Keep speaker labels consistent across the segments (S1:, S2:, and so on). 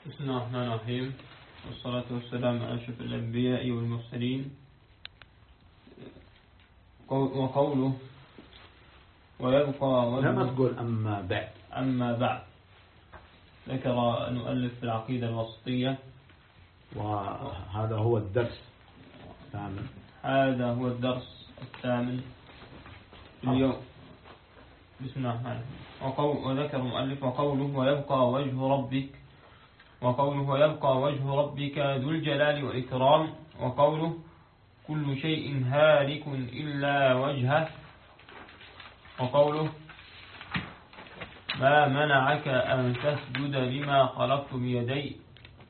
S1: بسم الله الرحمن الرحيم، والصلاة والسلام على أشرف الأنبياء والمرسلين. وقوله ويبقى
S2: لما تقول أما بعد
S1: ذكر المؤلف في العقيدة الوسطية،
S2: وهذا هو الدرس الثامن.
S1: هذا هو الدرس الثامن اليوم. بسم الله الرحمن الرحيم. وذكر المؤلف وقوله ويبقى وجه ربك ذو الجلال والإكرام، وقوله كل شيء هالك إلا وجهه، وقوله ما منعك أن تسجد لما خلقت بيدي،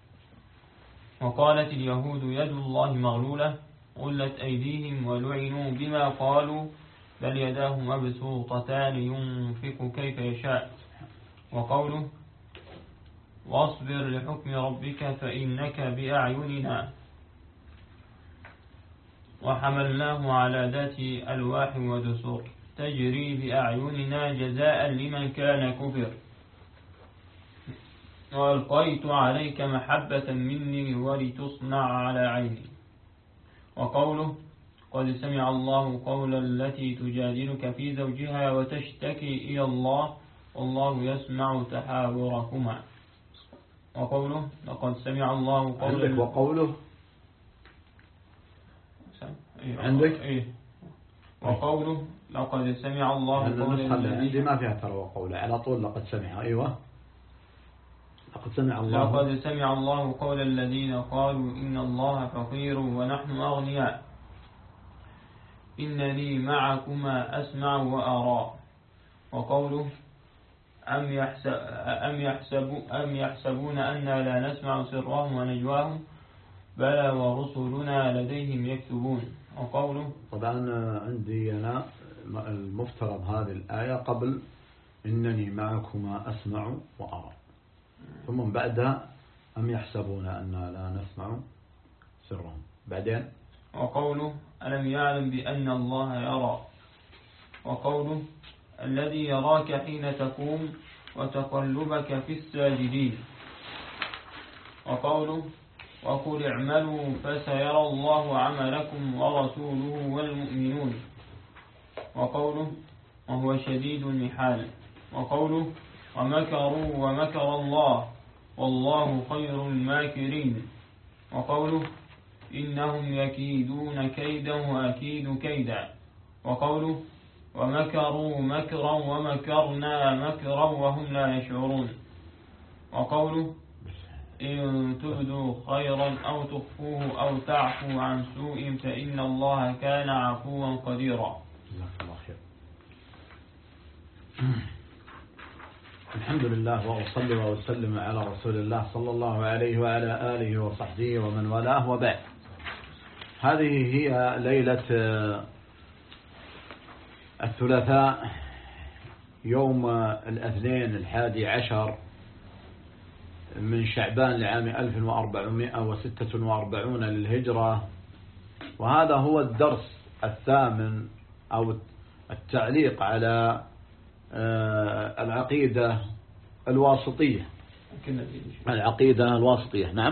S1: وقالت اليهود يد الله مغلولة غلت أيديهم ولعنوا بما قالوا بل يداه مبسوطتان ينفق كيف يشاء، وقوله واصبر لحكم ربك فإنك بأعيننا وحملناه على ذات ألواح ودسور تجري بأعيننا جزاء لمن كان كفر، وألقيت عليك محبة مني ولتصنع على عيني، وقوله قد سمع الله قول التي تجادلك في زوجها وتشتكي إلى الله والله يسمع تحاوركما، وقوله لقد سمع الله قول
S2: عندك وقوله عندك
S1: وقوله لقد سمع الله قول
S2: الذي ما فيها ترى وقوله على طول لقد سمع. أيوة لقد سمع الله
S1: قول الذين قالوا إن الله فقير ونحن أغنياء إنني معكما أسمع وأرى، وقوله أم يحسبون أننا لا نسمع سرهم ونجواهم بلى ورسلنا لديهم يكتبون، وقوله
S2: طبعا عندي أنا المفترض هذه الآية قبل إنني معكما أسمع وأرى، ثم بعدها أم يحسبون أننا لا نسمع سرهم، بعدين
S1: وقوله ألم يعلم بأن الله يرى، وقوله الذي يراك حين تقوم وتقلبك في الساجدين، وقوله وقل اعملوا فسيرى الله عملكم ورسوله والمؤمنون، وقوله وهو شديد المحال، وقوله ومكروا ومكر الله والله خير الماكرين، وقوله إنهم يكيدون كيدا وأكيد كيدا، وقوله ومكروا مكرا ومكرنا مكرا وهم لا يشعرون، وقوله إن تبدوا خيرا أو تخفوه أو تعفو عن سوء فإن الله كان عفوا قديرا.
S2: الحمد لله وأصلي وأسلم على رسول الله صلى الله عليه وعلى آله وصحبه ومن والاه، وبعد. هذه هي ليلة الثلاثاء يوم الاثنين 11 من شعبان لعام 1446 للهجرة، وهذا هو الدرس الثامن أو التعليق على العقيدة الواسطية. نعم.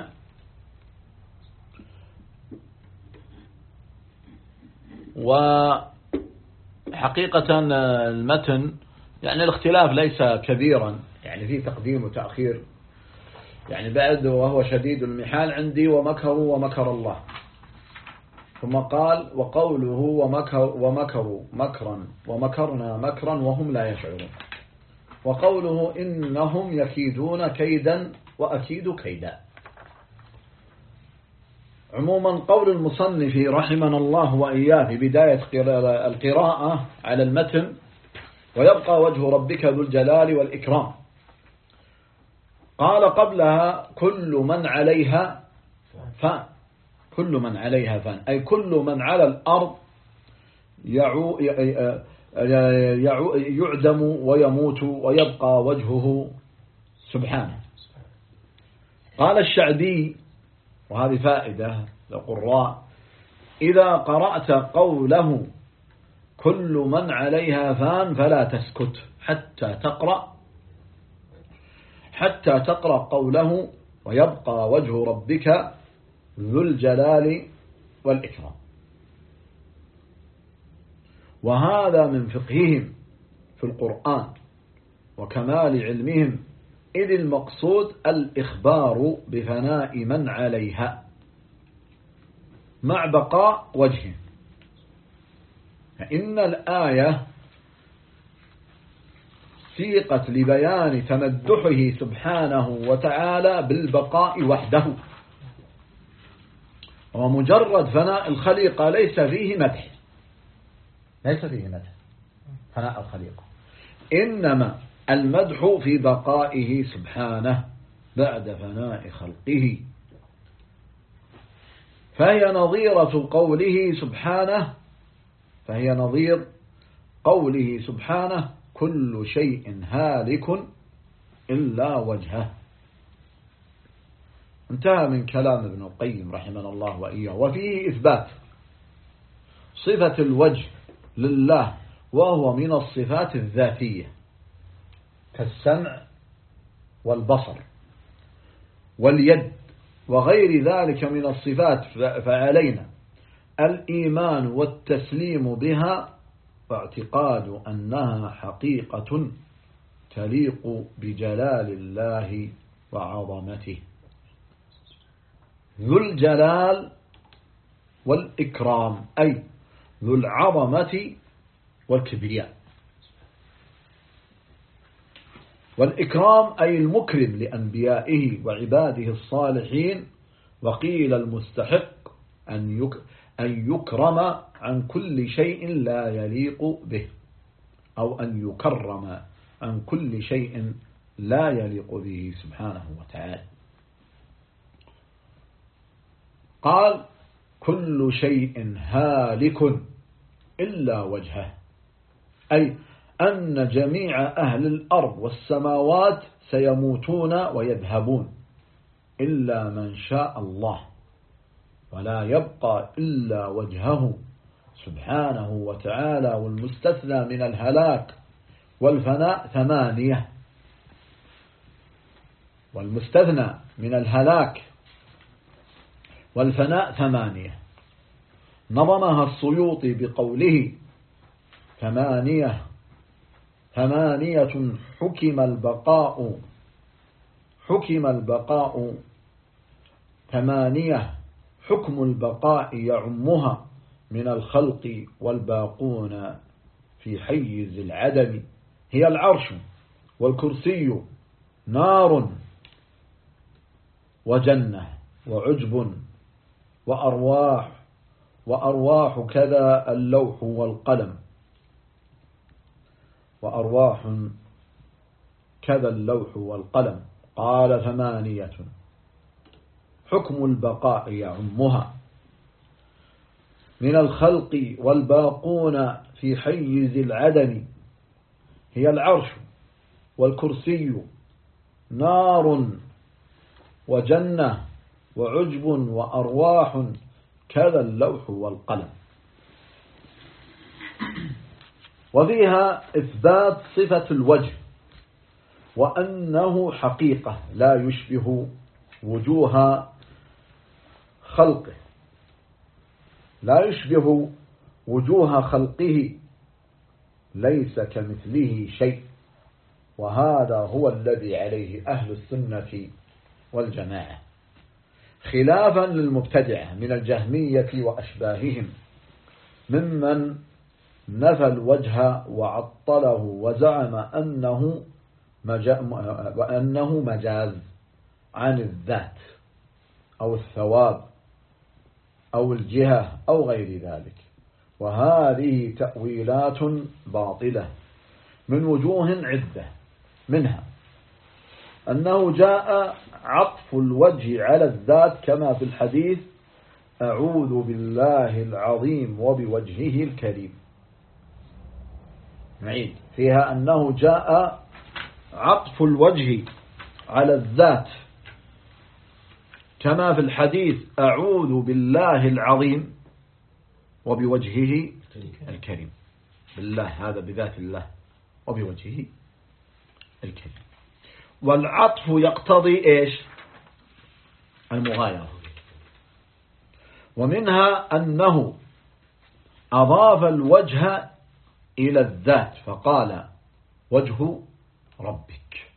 S2: وحقيقة المتن يعني الاختلاف ليس كبيرا، يعني في تقديم وتأخير، يعني بعد وهو شديد المحال عندي ومكروا ومكر الله، ثم قال وقوله ومكروا مكرا ومكرنا مكرا وهم لا يشعرون، وقوله إنهم يكيدون كيدا وأكيد كيدا. عموما قول المصنف رحمنا الله وإياه في بداية القراءة على المتن ويبقى وجه ربك ذو الجلال والإكرام، قال قبلها كل من عليها فان، كل من عليها فان أي كل من على الأرض يعدم ويموت ويبقى وجهه سبحانه. قال الشعبي، وهذه فائدة للقراء، إذا قرأت قوله كل من عليها فان فلا تسكت حتى تقرأ قوله ويبقى وجه ربك ذو الجلال والإكرام. وهذا من فقههم في القرآن وكمال علمهم، إذ المقصود الإخبار بفناء من عليها مع بقاء وجهه. فإن الآية سيقت لبيان تمدحه سبحانه وتعالى بالبقاء وحده، ومجرد فناء الخليقة ليس فيه مدح، ليس فيه مدح فناء الخليقة، إنما المدح في بقائه سبحانه بعد فناء خلقه. فهي نظيرة قوله سبحانه كل شيء هالك إلا وجهه. انتهى من كلام ابن القيم رحمه الله وإياه. وفيه إثبات صفة الوجه لله، وهو من الصفات الذاتية كالسمع والبصر واليد وغير ذلك من الصفات، فعلينا الإيمان والتسليم بها واعتقاد أنها حقيقة تليق بجلال الله وعظمته. ذو الجلال والإكرام أي ذو العظمة والكبرياء، والإكرام أي المكرم لأنبيائه وعباده الصالحين، وقيل المستحق أن يكرم عن كل شيء لا يليق به، أو أن يكرم عن كل شيء لا يليق به سبحانه وتعالى. قال كل شيء هالك إلا وجهه، أي أن جميع أهل الأرض والسماوات سيموتون ويذهبون إلا من شاء الله، ولا يبقى إلا وجهه سبحانه وتعالى. والمستثنى من الهلاك والفناء ثمانية، والمستثنى من الهلاك والفناء ثمانية، نظمها السيوطي بقوله ثمانية حكم البقاء ثمانية حكم البقاء يعمها من الخلق والباقون في حيز العدم، هي العرش والكرسي نار وجنة وعجب وأرواح كذا اللوح والقلم، وأرواح كذا اللوح والقلم. قال ثمانية حكم البقاء يعمها من الخلق والباقون في حيز العدم، هي العرش والكرسي نار وجنة وعجب وأرواح كذا اللوح والقلم. وفيها إثبات صفة الوجه، وأنه حقيقة لا يشبه وجوه خلقه، لا يشبه وجوه خلقه، ليس كمثله شيء. وهذا هو الذي عليه أهل السنة والجماعة، خلافا للمبتدعة من الجهمية وأشباههم ممن نفى الوجه وعطله وزعم أنه مجاز عن الذات أو الثواب أو الجهة أو غير ذلك. وهذه تأويلات باطلة من وجوه عدة، منها أنه جاء عطف الوجه على الذات كما في الحديث أعوذ بالله العظيم وبوجهه الكريم. نعيد فيها أنه جاء عطف الوجه على الذات كما في الحديث أعوذ بالله العظيم وبوجهه الكريم. بالله هذا بذات الله وبوجهه الكريم. والعطف يقتضي إيش؟ المغايرة. ومنها أنه أضاف الوجه إلى الذات فقال وجه ربك،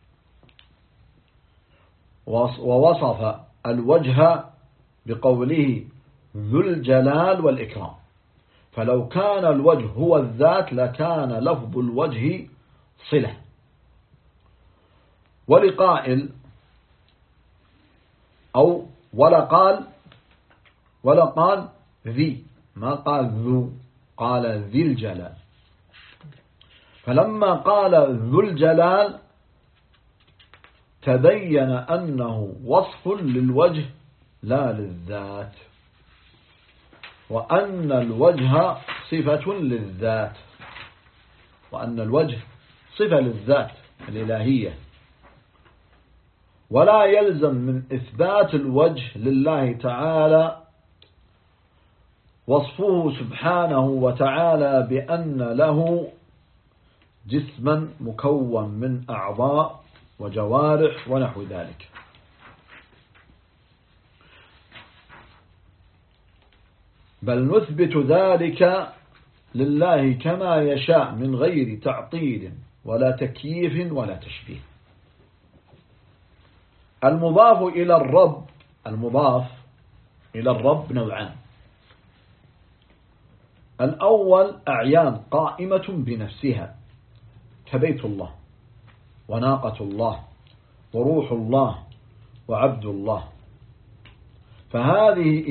S2: ووصف الوجه بقوله ذو الجلال والإكرام، فلو كان الوجه هو الذات لكان لفظ الوجه صلة. ولقائل أو ولا قال ذي، ما قال ذو، قال ذي الجلال. فلما قال ذو الجلال تبين أنه وصف للوجه لا للذات، وأن الوجه صفة للذات، وأن الوجه صفة للذات الإلهية. ولا يلزم من إثبات الوجه لله تعالى وصفه سبحانه وتعالى بأن له جسما مكون من أعضاء وجوارح ونحو ذلك. بل نثبت ذلك لله كما يشاء من غير تعطيل ولا تكييف ولا تشبيه. المضاف إلى الرب نوعان: الأول أعيان قائمة بنفسها كبيت الله وناقة الله وروح الله وعبد الله، فهذه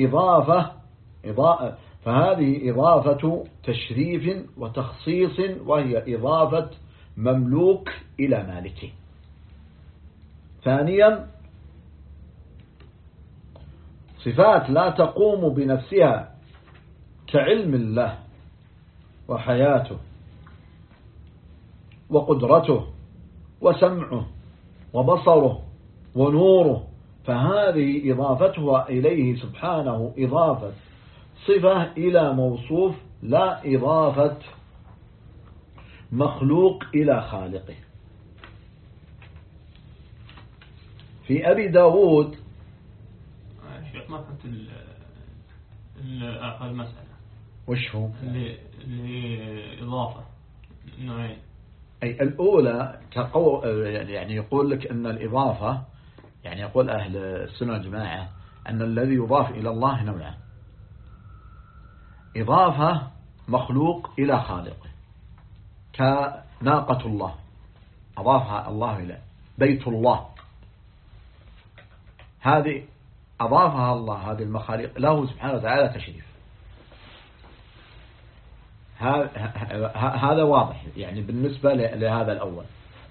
S2: إضافة تشريف وتخصيص، وهي إضافة مملوك إلى مالكه. ثانيا صفات لا تقوم بنفسها كعلم الله وحياته وقدرته وسمعه وبصره ونوره، فهذه إضافتها إليه سبحانه إضافة صفة إلى موصوف، لا إضافة مخلوق إلى خالقه. في أبي داود
S1: شيخ ما فهمت المسألة
S2: وش هو؟
S1: اللي إضافة نوعين.
S2: أي الأولى يعني يقول لك أن الإضافة، يعني يقول أهل السنة والجماعة أن الذي يضاف إلى الله نوعان: إضافة مخلوق إلى خالقه كناقة الله أضافها الله إلى بيت الله، هذه أضافها الله، هذه المخاليق له سبحانه وتعالى تشريف. هذا واضح يعني بالنسبة لهذا الأول.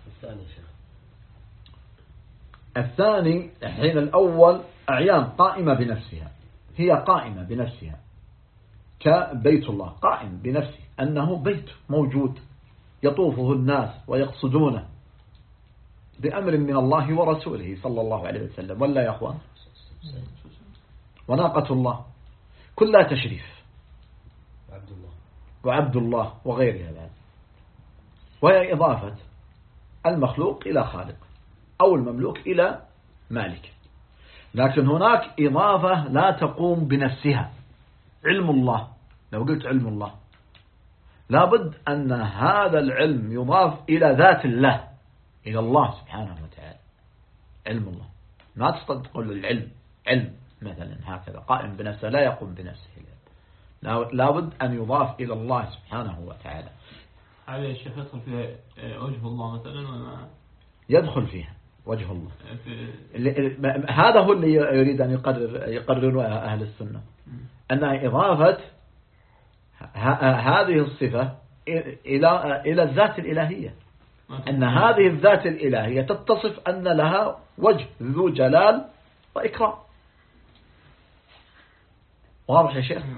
S2: الثاني حين الأول أعيان قائمة بنفسها، هي قائمة بنفسها كبيت الله، قائم بنفسه أنه بيت موجود يطوفه الناس ويقصدونه بأمر من الله ورسوله صلى الله عليه وسلم، ولا يا أخوان؟ وناقة الله كلها تشريف، وعبد الله وغيرها بعد، وهي إضافة المخلوق إلى خالق أو المملوك إلى مالك. لكن هناك إضافة لا تقوم بنفسها، علم الله. لو قلت علم الله لابد أن هذا العلم يضاف إلى ذات الله، إلى الله سبحانه وتعالى. علم الله ما تستطيع تقول العلم علم مثلا هكذا قائم بنفسه، لا يقوم بنفسه، لابد أن يضاف إلى الله سبحانه وتعالى.
S1: هذا الشيخ يدخل فيها وجه الله مثلا ولا
S2: يدخل فيها وجه الله؟ هذا هو اللي يريد أن يقرر أهل السنة، أن إضافة هذه الصفة إلى الذات الإلهية، أن هذه الذات الإلهية تتصف أن لها وجه ذو جلال وإكرام. واضح يا شيخ؟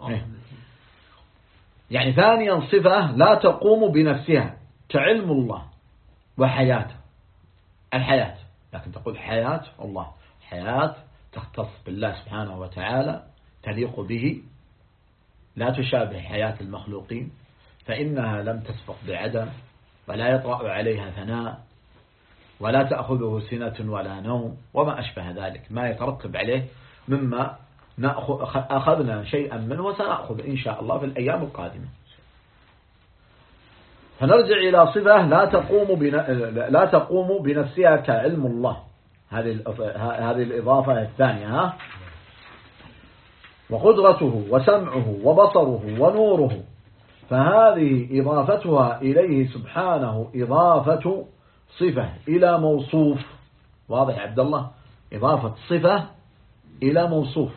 S2: يعني ثانيا صفة لا تقوم بنفسها كعلم الله وحياته، الحياة، لكن تقول حياة الله، حياة تختص بالله سبحانه وتعالى، تليق به، لا تشابه حياة المخلوقين، فإنها لم تسبق بعدم ولا يطرأ عليها ثناء، ولا تأخذه سنة ولا نوم وما أشبه ذلك ما يترتب عليه مما أخذنا شيئا منه وسنأخذ إن شاء الله في الأيام القادمة. فنرجع إلى صفة لا تقوم بنفسها كعلم الله، هذه الإضافة الثانية، وقدرته وسمعه وبصره ونوره، فهذه إضافتها إليه سبحانه إضافة صفة إلى موصوف. واضح يا عبد الله؟ إضافة صفة إلى موصوف،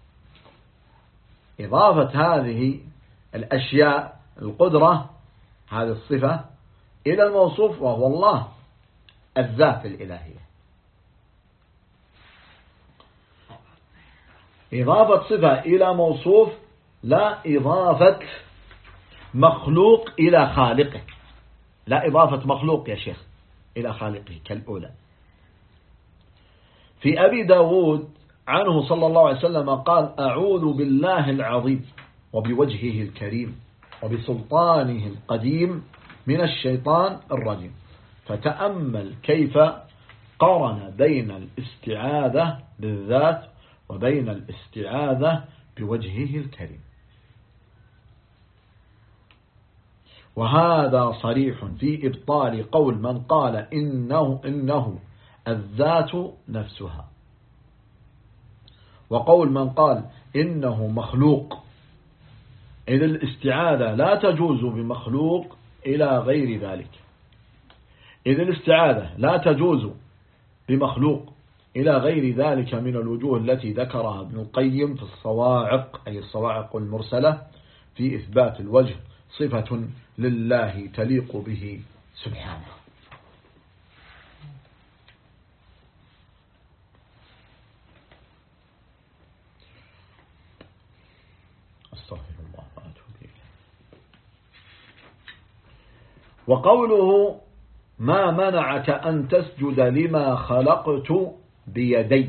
S2: إضافة هذه الأشياء القدرة هذه الصفة إلى الموصوف وهو الله الذات الإلهية. إضافة صفة إلى موصوف لا إضافة مخلوق إلى خالقه، لا إضافة مخلوق يا شيخ إلى خالقه كالأولى. في أبي داود عنه صلى الله عليه وسلم قال: أعوذ بالله العظيم وبوجهه الكريم وبسلطانه القديم من الشيطان الرجيم. فتأمل كيف قارن بين الاستعاذة بالذات وبين الاستعاذة بوجهه الكريم، وهذا صريح في إبطال قول من قال إنه الذات نفسها، وقول من قال إنه مخلوق، إذ الاستعاذة لا تجوز بمخلوق إلى غير ذلك، إذ الاستعاذة لا تجوز بمخلوق إلى غير ذلك من الوجوه التي ذكرها ابن القيم في الصواعق، أي الصواعق المرسلة، في إثبات الوجه صفة لله تليق به سبحانه. استغفر الله وأتوب إليه. وقوله: ما منعك أن تسجد لما خلقت بيدي،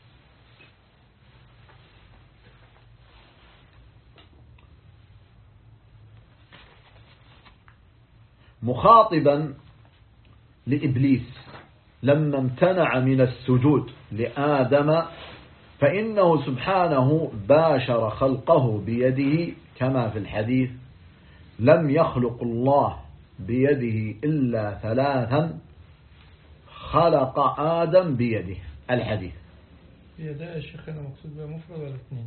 S2: مخاطبا لإبليس لما امتنع من السجود لآدم، فإنه سبحانه باشر خلقه بيده كما في الحديث: لم يخلق الله بيده إلا ثلاثا خلق آدم بيده. الحديث
S3: بيده يا شيخنا مقصود بها مفرد ولا اثنين؟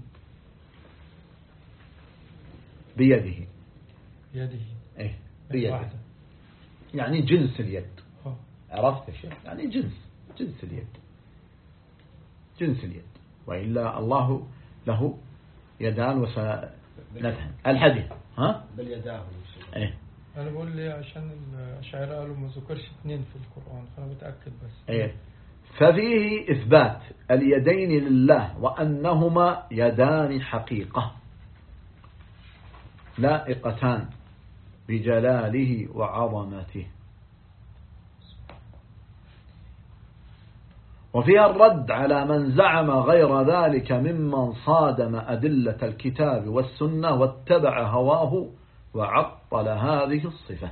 S2: بيده.
S3: بيده
S2: ايه بيده
S3: واحدة.
S2: يعني جنس اليد. عرفت يا شيخ؟ يعني جنس اليد، جنس اليد، وإلا الله له يدان وسندهن. الحديث
S4: بل يداه.
S2: ايه
S3: أنا بقول لي عشان الأشاعرة قالوا ما ذكرش اثنين في القرآن، فأنا متأكد بس.
S2: ايه ففيه إثبات اليدين لله وأنهما يدان حقيقة لائقتان بجلاله وعظمته، وفيها الرد على من زعم غير ذلك ممن صادم أدلة الكتاب والسنة واتبع هواه وعطل هذه الصفة،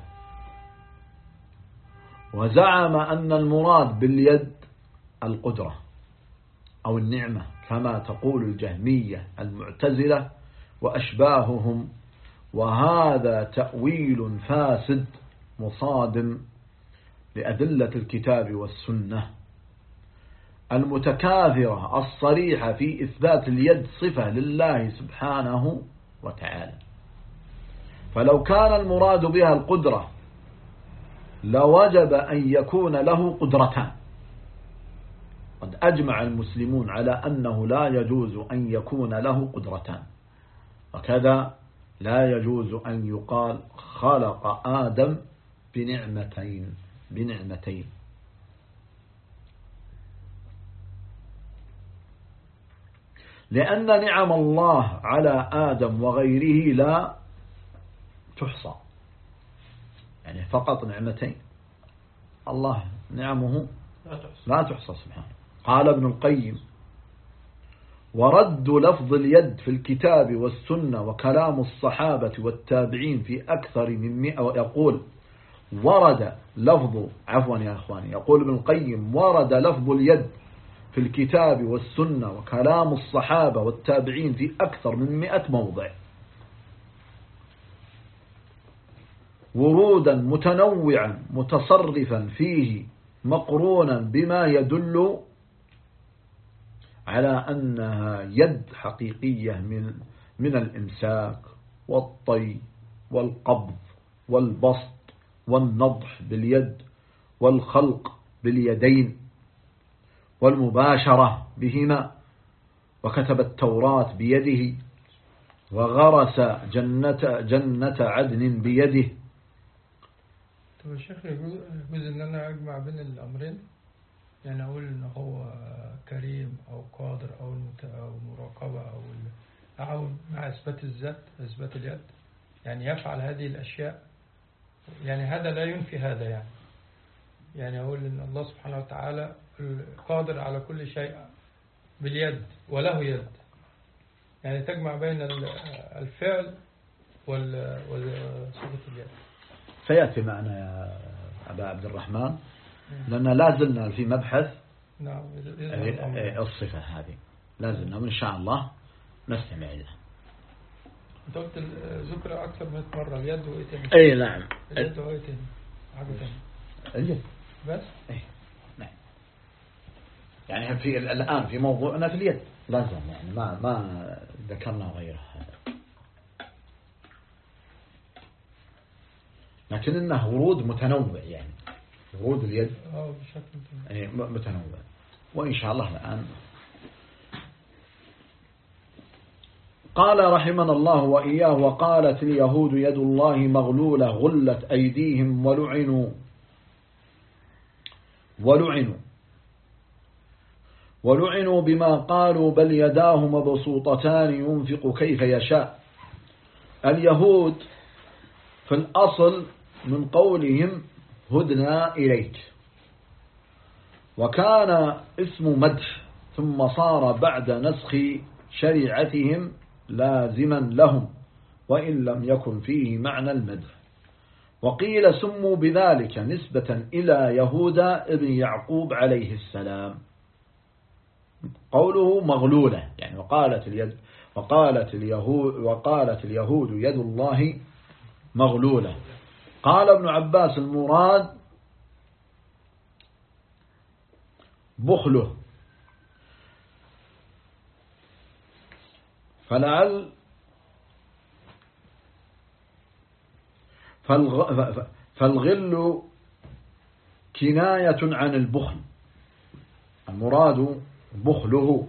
S2: وزعم أن المراد باليد القدرة أو النعمة كما تقول الجهمية المعتزلة وأشباههم، وهذا تأويل فاسد مصادم لأدلة الكتاب والسنة المتكاثرة الصريحة في إثبات اليد صفة لله سبحانه وتعالى. فلو كان المراد بها القدرة لوجب أن يكون له قدرتان. قد أجمع المسلمون على أنه لا يجوز أن يكون له قدرتان، وكذا لا يجوز أن يقال خلق آدم بنعمتين. لأن نعم الله على آدم وغيره لا تحصى، يعني فقط نعمتين، الله نعمه لا تحصى سبحانه. قال ابن القيم: ورد لفظ اليد في الكتاب والسنة وكلام الصحابة والتابعين في أكثر من 100، يقول: ورد لفظ عفوا يا أخواني، يقول ابن القيم ورد لفظ اليد في الكتاب والسنة وكلام الصحابة والتابعين في أكثر من 100 موضع، ورودا متنوعا متصرفا فيه مقرونا بما يدل على أنها يد حقيقية من الإمساك والطي والقبض والبسط والنضح باليد والخلق باليدين والمباشرة بهما، وكتب التوراة بيده، وغرس جنة عدن بيده.
S3: طب يا شيخ يجوز ان انا اجمع بين الامرين، يعني اقول ان هو كريم او قادر او مراقبة او التعاون مع اثبات الذات، اثبات اليد، يعني يفعل هذه الاشياء، يعني هذا لا ينفي هذا، يعني اقول ان الله سبحانه وتعالى قادر على كل شيء باليد وله يد، يعني تجمع بين الفعل وصفة اليد.
S2: سيأتي معنا يا أبا عبد الرحمن، لأن لازلنا في مبحث الصفة هذه، لازلنا وإن شاء الله نستمع لها.
S3: أنت قلت ذكر أكثر من مرة اليد وإيه تاني؟
S2: أي نعم،
S3: اليد وإيه تاني؟ حاجة تاني
S2: اليد
S3: بس؟
S2: أي نعم، يعني في الآن في موضوعنا في اليد لازم، يعني ما ذكرنا غيره هذا، لكن إنه ورود متنوع، يعني ورود اليد
S3: بشكل
S2: متنوع، وإن شاء الله الآن. قال رحمنا الله وإياه: وقالت اليهود يد الله مغلولة غلت أيديهم ولعنوا بما قالوا بل يداه مبسوطتان ينفق كيف يشاء. اليهود في الأصل من قولهم هدنا إليك، وكان اسم مدح، ثم صار بعد نسخ شريعتهم لازما لهم وإن لم يكن فيه معنى المدح. وقيل سموا بذلك نسبة إلى يهوذا ابن يعقوب عليه السلام. قوله مغلولة، يعني وقالت اليهود يد الله مغلولة. قال ابن عباس: المراد بخله، فالغل كناية عن البخل، المراد بخله.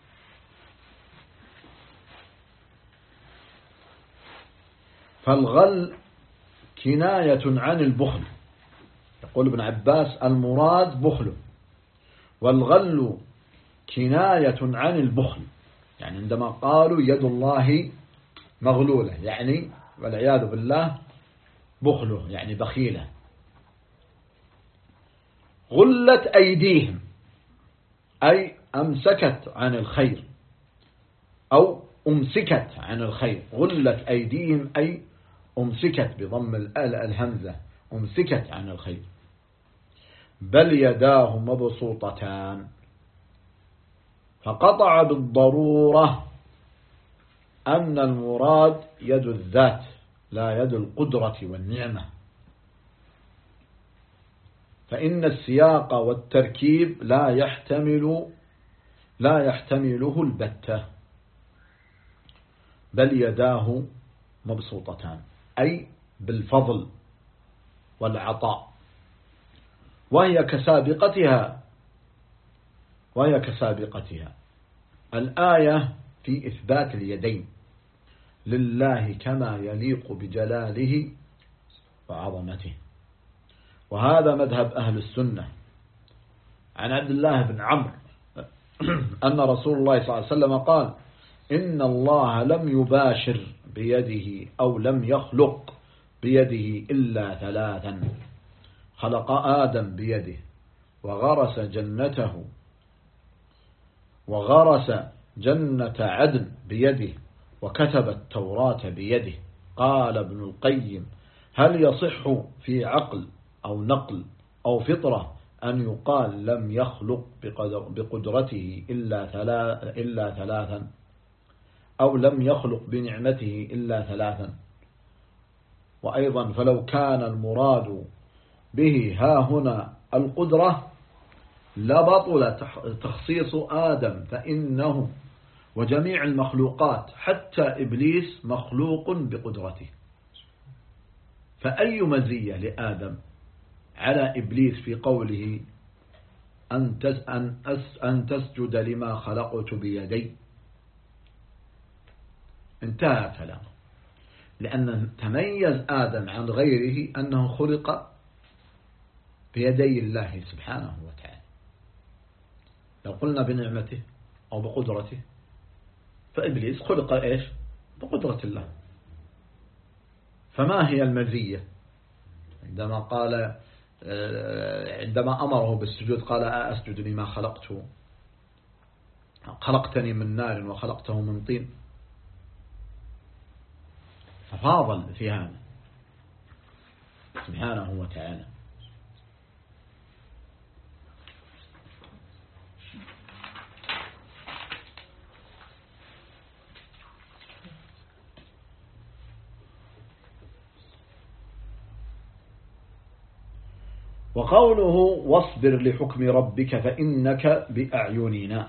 S2: فالغل كناية عن البخل، يقول ابن عباس: المراد بخله، والغل كناية عن البخل، يعني عندما قالوا يد الله مغلولة يعني والعياذ بالله بخله، يعني بخيلة. غلت أيديهم أي أمسكت عن الخير أو أمسكت عن الخير. غلت أيديهم أي أمسكت بضم الهمزة، أمسكت عن الخير. بل يداه مبسوطتان، فقطع بالضرورة أن المراد يد الذات لا يد القدرة والنعمة، فإن السياق والتركيب لا يحتمله البتة. بل يداه مبسوطتان أي بالفضل والعطاء، وهي كسابقتها. الآية في إثبات اليدين لله كما يليق بجلاله وعظمته، وهذا مذهب أهل السنة. عن عبد الله بن عمرو أن رسول الله صلى الله عليه وسلم قال: إن الله لم يباشر بيده أو لم يخلق بيده إلا ثلاثا: خلق آدم بيده، وغرس جنة عدن بيده، وكتب التوراة بيده. قال ابن القيم: هل يصح في عقل أو نقل أو فطرة أن يقال لم يخلق بقدرته إلا ثلاثا، أو لم يخلق بنعمته إلا ثلاثا؟ وأيضا فلو كان المراد به ها هنا القدرة لبطل تخصيص آدم، فإنه وجميع المخلوقات حتى إبليس مخلوق بقدرته. فأي مزية لآدم على إبليس في قوله أن تسجد لما خلقت بيدي؟ انتهى كلامه، لأن تميز آدم عن غيره أنه خلق بيدي الله سبحانه وتعالى. لو قلنا بنعمته أو بقدرته، فإبليس خلق إيش؟ بقدرة الله. فما هي المزية؟ عندما أمره بالسجود قال أسجد لما خلقتني من نار وخلقته من طين، ففاضل في هذا سبحانه وتعالى. وقوله واصبر لحكم ربك فإنك بأعيننا،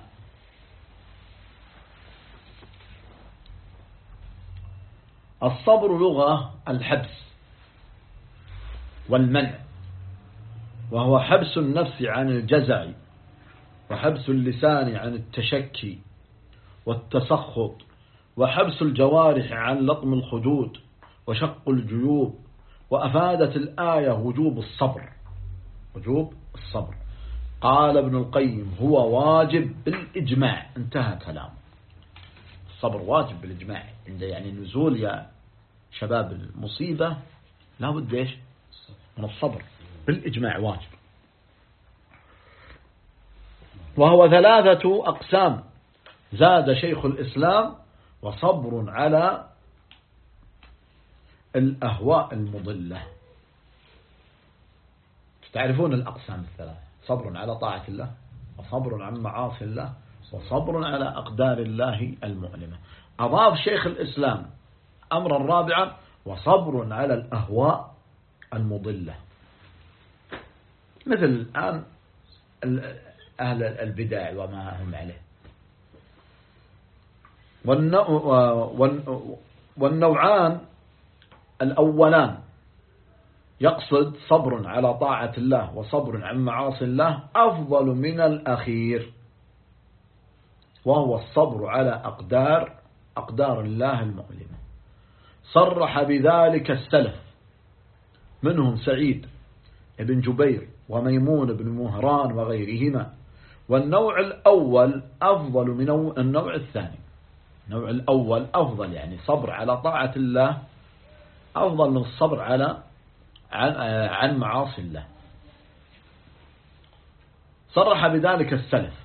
S2: الصبر لغة الحبس والمنع، وهو حبس النفس عن الجزع، وحبس اللسان عن التشكي والتسخط، وحبس الجوارح عن لطم الخدود وشق الجيوب. وأفادت الآية وجوب الصبر. قال ابن القيم هو واجب بالإجماع. انتهى كلامه. الصبر واجب بالإجماع. عند يعني نزول يا شباب المصيبة لا بد إيش من الصبر بالإجماع واجب. وهو 3 أقسام زاد شيخ الإسلام: وصبر على الأهواء المضلة. تعرفون الأقسام 3: صبر على طاعة الله، وصبر عن معاصي الله، وصبر على أقدار الله المؤلمة. أضاف شيخ الإسلام أمرا رابعا: وصبر على الأهواء المضلة، مثل الآن أهل البدع وما هم عليه. والنوعان الأولان يقصد صبر على طاعة الله وصبر عن معاصي الله أفضل من الأخير، وهو الصبر على أقدار الله المؤلمة. صرح بذلك السلف، منهم سعيد بن جبير وميمون بن مهران وغيرهما. والنوع الأول أفضل من النوع الثاني. النوع الأول أفضل، يعني صبر على طاعة الله أفضل من الصبر عن معاصي الله. صرح بذلك السلف.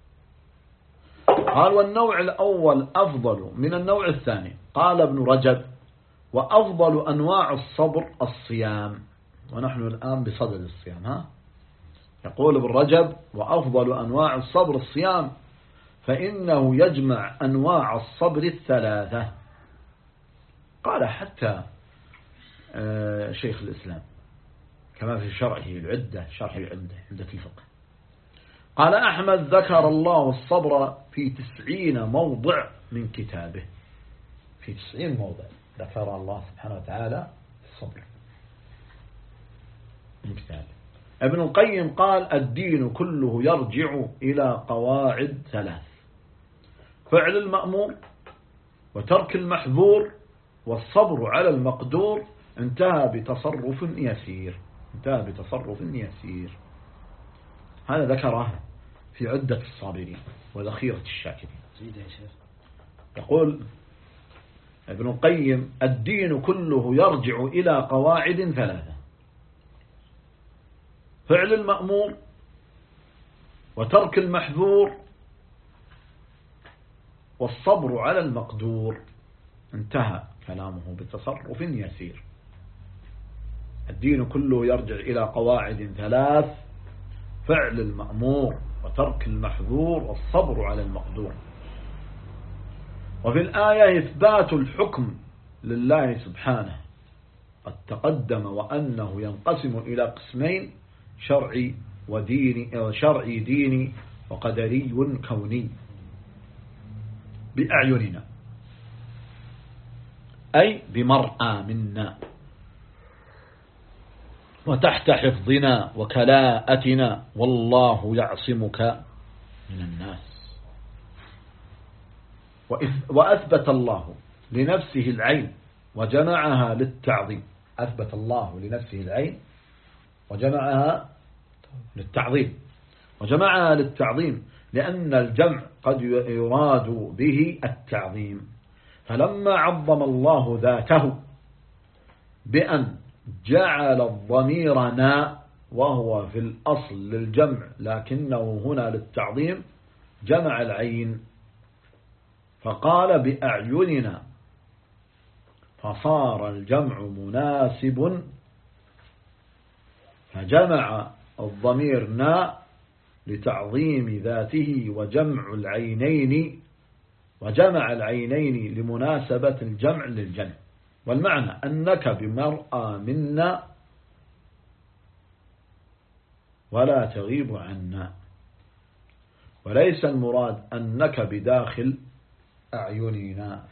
S2: قال والنوع الأول أفضل من النوع الثاني. قال ابن رجب: وأفضل أنواع الصبر الصيام. ونحن الآن بصدد الصيام. يقول ابن رجب: وأفضل أنواع الصبر الصيام، فإنه يجمع أنواع الصبر 3. قال حتى شيخ الإسلام كما في شرح العدة عدة الفقه. قال أحمد: ذكر الله الصبر في 90 موضع من كتابه. في 90 موضع ذكر الله سبحانه وتعالى الصبر من كتابه. ابن القيم قال: الدين كله يرجع إلى قواعد 3: فعل المأمور، وترك المحظور، والصبر على المقدور. انتهى بتصرف يسير. هذا ذكره في عدة الصابرين وذخيرة الشاكرين. يقول ابن القيم: الدين كله يرجع إلى قواعد 3: فعل المأمور، وترك المحظور، والصبر على المقدور. انتهى كلامه بتصرف يسير. الدين كله يرجع إلى قواعد ثلاث: فعل المأمور وترك المحظور والصبر على المقدور. وفي الآية إثبات الحكم لله سبحانه، قد تقدم وأنه ينقسم إلى قسمين: شرعي وديني، شرعي ديني، وقدري كوني بأعيننا، أي بمرأى منا وتحت حفظنا وكلاءتنا، والله يعصمك من الناس. وأثبت الله لنفسه العين وجمعها للتعظيم. أثبت الله لنفسه العين وجمعها للتعظيم، وجمعها للتعظيم لأن الجمع قد يراد به التعظيم. فلما عظم الله ذاته بأن جعل الضمير نا، وهو في الأصل للجمع لكنه هنا للتعظيم، جمع العين فقال بأعيننا، فصار الجمع مناسب، فجمع الضمير نا لتعظيم ذاته، وجمع العينين لمناسبة الجمع للجمع. والمعنى أنك بمرأى منا ولا تغيب عنا، وليس المراد أنك بداخل أعيننا.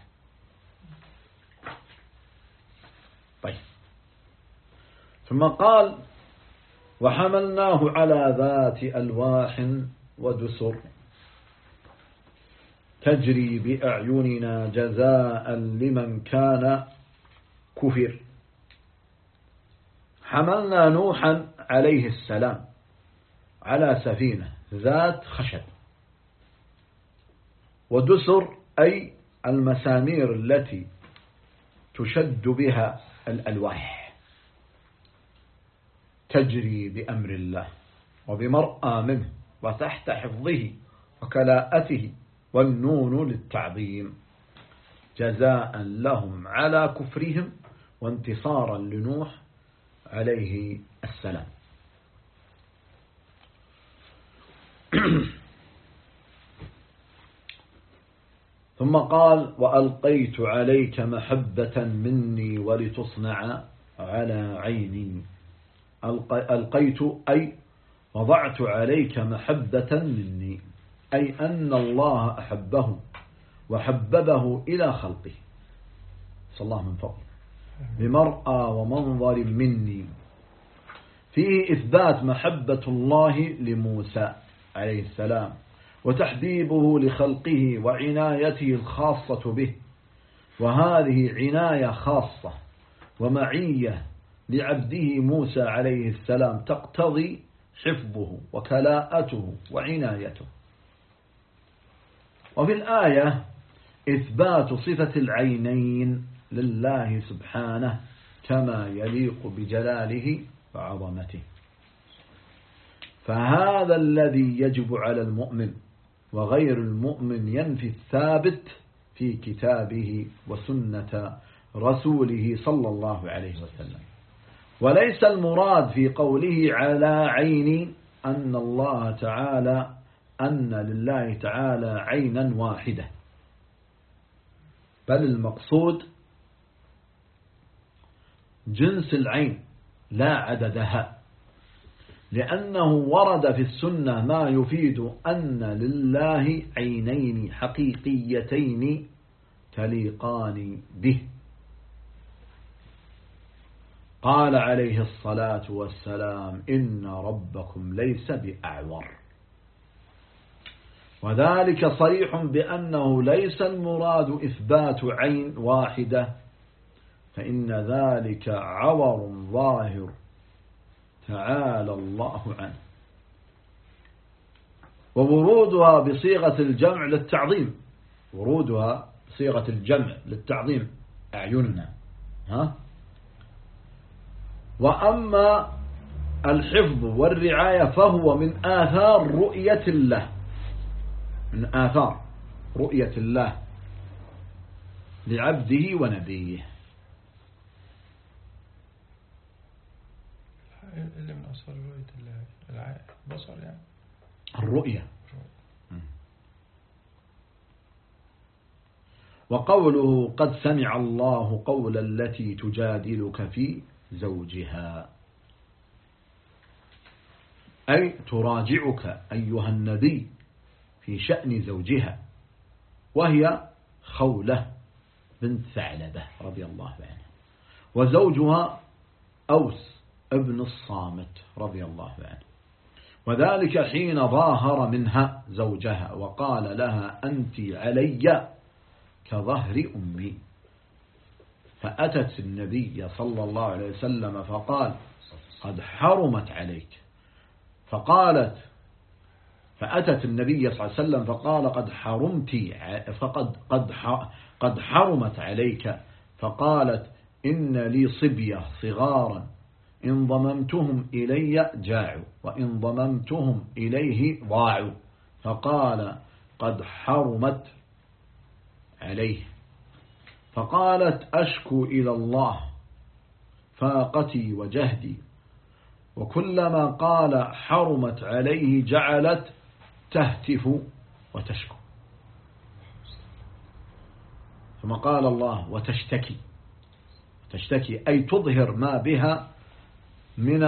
S2: طيب، ثم قال: وحملناه على ذات ألواح ودسر تجري بأعيننا جزاء لمن كان كفر. حملنا نوحا عليه السلام على سفينة ذات خشب، ودسر أي المسامير التي تشد بها الألواح، تجري بأمر الله وبمرأى منه وتحت حفظه وكلاءته، والنون للتعظيم، جزاء لهم على كفرهم وانتصارا لنوح عليه السلام. ثم قال: وألقيت عليك محبة مني ولتصنع على عيني. ألقيت أي وضعت عليك محبة مني، أي أن الله أحبه وحببه إلى خلقه، صلى الله من فضل، بمرأى ومنظر مني. فيه إثبات محبة الله لموسى عليه السلام وتحبيبه لخلقه وعنايته الخاصة به، وهذه عناية خاصة ومعية لعبده موسى عليه السلام تقتضي حفظه وكلاءته وعنايته. وفي الآية إثبات صفة العينين لله سبحانه كما يليق بجلاله وعظمته، فهذا الذي يجب على المؤمن، وغير المؤمن ينفي الثابت في كتابه وسنة رسوله صلى الله عليه وسلم. وليس المراد في قوله على عيني أن لله تعالى عينا واحدة، بل المقصود جنس العين لا عددها، لأنه ورد في السنة ما يفيد أن لله عينين حقيقيتين تليقان به. قال عليه الصلاة والسلام: إن ربكم ليس بأعور، وذلك صريح بأنه ليس المراد إثبات عين واحدة، فإن ذلك عور ظاهر تعالى الله عنه. وورودها بصيغة الجمع للتعظيم، ورودها بصيغة الجمع للتعظيم أعيننا. وأما الحفظ والرعاية فهو من آثار رؤية الله، من آثار رؤية الله لعبده ونبيه.
S3: بصر رؤية البصر يعني
S2: الرؤية. وقوله قد سمع الله قول التي تجادلك في زوجها، أي تراجعك أيها النبي في شأن زوجها، وهي خولة بنت ثعلبة رضي الله عنها، وزوجها أوس ابن الصامت رضي الله عنه، وذلك حين ظاهر منها زوجها وقال لها أنت علي كظهر أمي، فأتت النبي صلى الله عليه وسلم فقال قد حرمت عليك، فأتت النبي صلى الله عليه وسلم فقال قد حرمت عليك، فقالت إن لي صبية صغارا إن ضممتهم إلي جاعوا وإن ضممتهم إليه ضاعوا، فقال قد حرمت عليه، فقالت أشكو إلى الله فاقتي وجهدي، وكلما قال حرمت عليه جعلت تهتف وتشكو، ثم قال الله وتشتكي أي تظهر ما بها من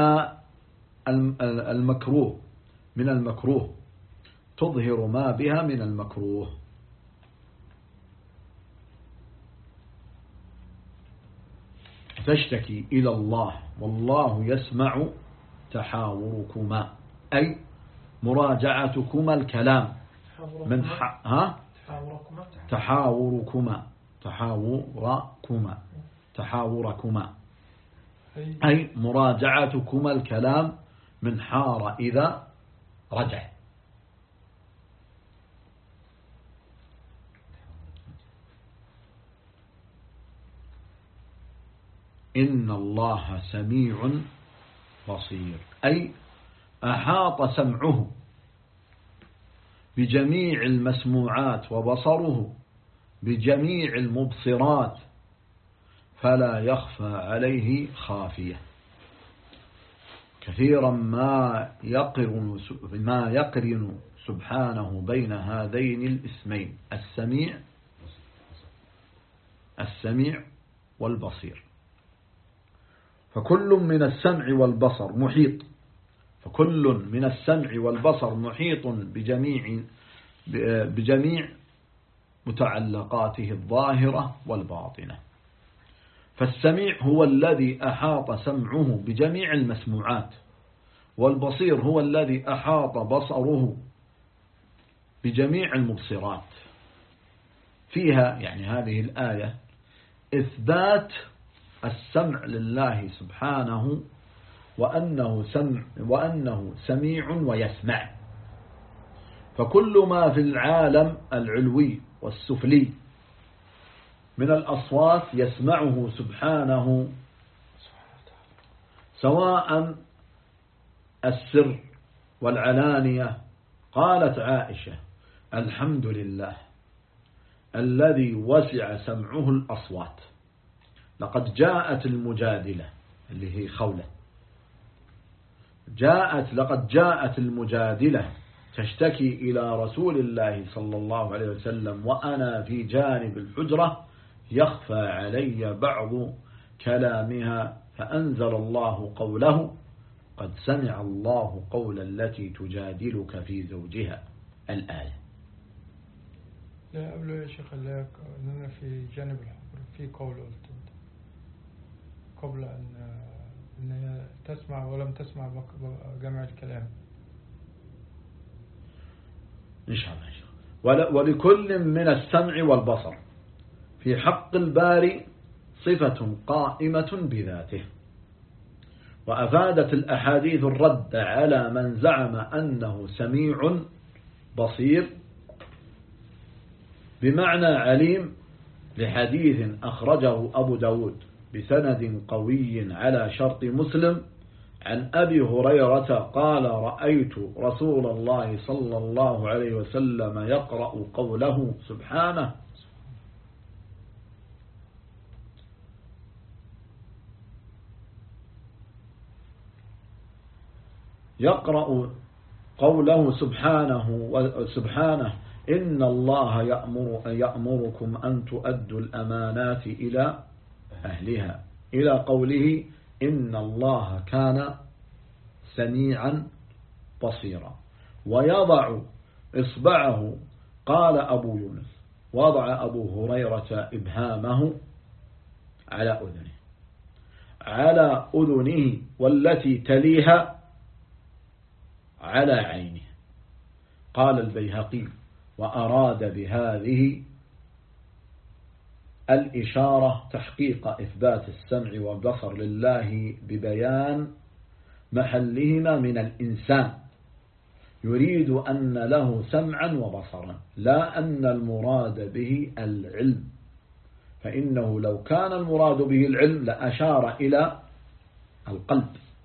S2: المكروه تظهر ما بها من المكروه. تشتكي إلى الله والله يسمع تحاوركما، أي مراجعتكما الكلام من تحاوركما أي مراجعتكما الكلام من حار إذا رجع. إن الله سميع بصير، أي أحاط سمعه بجميع المسموعات وبصره بجميع المبصرات، فلا يخفى عليه خافية. كثيرا ما يقرن سبحانه بين هذين الاسمين السميع والبصير، فكل من السمع والبصر محيط بجميع متعلقاته الظاهرة والباطنة. فالسميع هو الذي أحاط سمعه بجميع المسموعات، والبصير هو الذي أحاط بصره بجميع المبصرات. فيها يعني هذه الآية إثبات السمع لله سبحانه، وأنه سميع ويسمع، فكل ما في العالم العلوي والسفلي من الأصوات يسمعه سبحانه، سواء السر والعلانية. قالت عائشة الحمد لله الذي وسع سمعه الأصوات. لقد جاءت المجادلة اللي هي خولة، لقد جاءت المجادلة تشتكي إلى رسول الله صلى الله عليه وسلم وأنا في جانب الحجرة يخفى علي بعض كلامها، فأنزل الله قوله قد سمع الله قول التي تجادلك في زوجها الآية.
S3: لا قبل يا شيخ أننا في جانب الحجرة في قول قلت قبل أن تسمع ولم تسمع جمع الكلام
S2: إن شاء الله. ولكل من السمع والبصر في حق الباري صفة قائمة بذاته. وأفادت الأحاديث الرد على من زعم أنه سميع بصير بمعنى عليم، لحديث أخرجه أبو داود بسند قوي على شرط مسلم عن أبي هريرة قال رأيت رسول الله صلى الله عليه وسلم يقرأ قوله سبحانه يقرأ قوله سبحانه إن الله يأمركم أن تؤدوا الأمانات إلى أهلها إلى قوله إن الله كان سميعا بصيرا. ويضع إصبعه قال أبو يونس وضع أبو هريرة إبهامه على أذنه والتي تليها على عينه. قال البيهقي وأراد بهذه الإشارة تحقيق إثبات السمع والبصر لله ببيان محلهما من الإنسان، يريد أن له سمعا وبصرا، لا أن المراد به العلم، فإنه لو كان المراد به العلم لأشار إلى القلب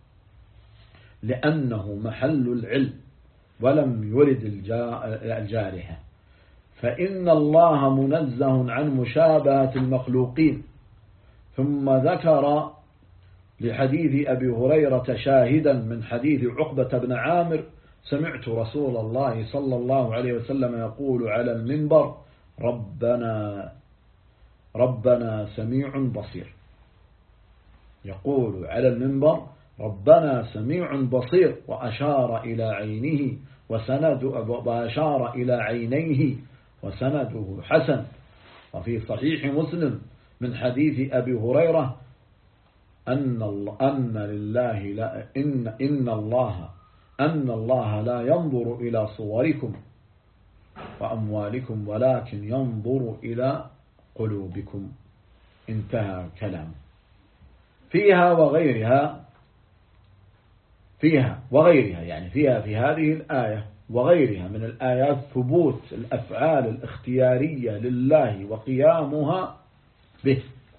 S2: لأنه محل العلم ولم يرد الجارحة. فإن الله منزه عن مشابهة المخلوقين. ثم ذكر لحديث أبي هريرة شاهدا من حديث عقبة بن عامر سمعت رسول الله صلى الله عليه وسلم يقول على المنبر ربنا سميع بصير. يقول على المنبر ربنا سميع بصير وأشار إلى عينه وأشار إلى عينيه وسنده حسن. وفي صحيح مسلم من حديث أبي هريرة أن الله لا ينظر إلى صوركم وأموالكم ولكن ينظر إلى قلوبكم. انتهى كلام. فيها وغيرها يعني فيها في هذه الآية وغيرها من الآيات ثبوت الأفعال الاختيارية لله وقيامها به،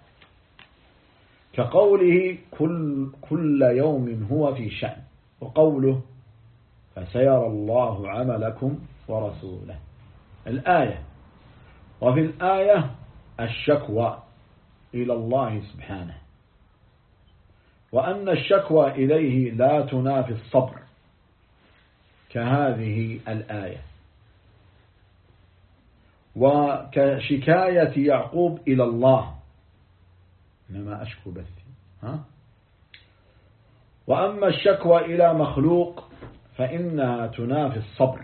S2: كقوله كل يوم هو في شأن، وقوله فسيرى الله عملكم ورسوله الآية. وفي الآية الشكوى إلى الله سبحانه، وأن الشكوى إليه لا تنافي الصبر كهذه الآية، وكشكاية يعقوب إلى الله إنما أشكو بثي. وأما الشكوى إلى مخلوق فإنها تنافي الصبر.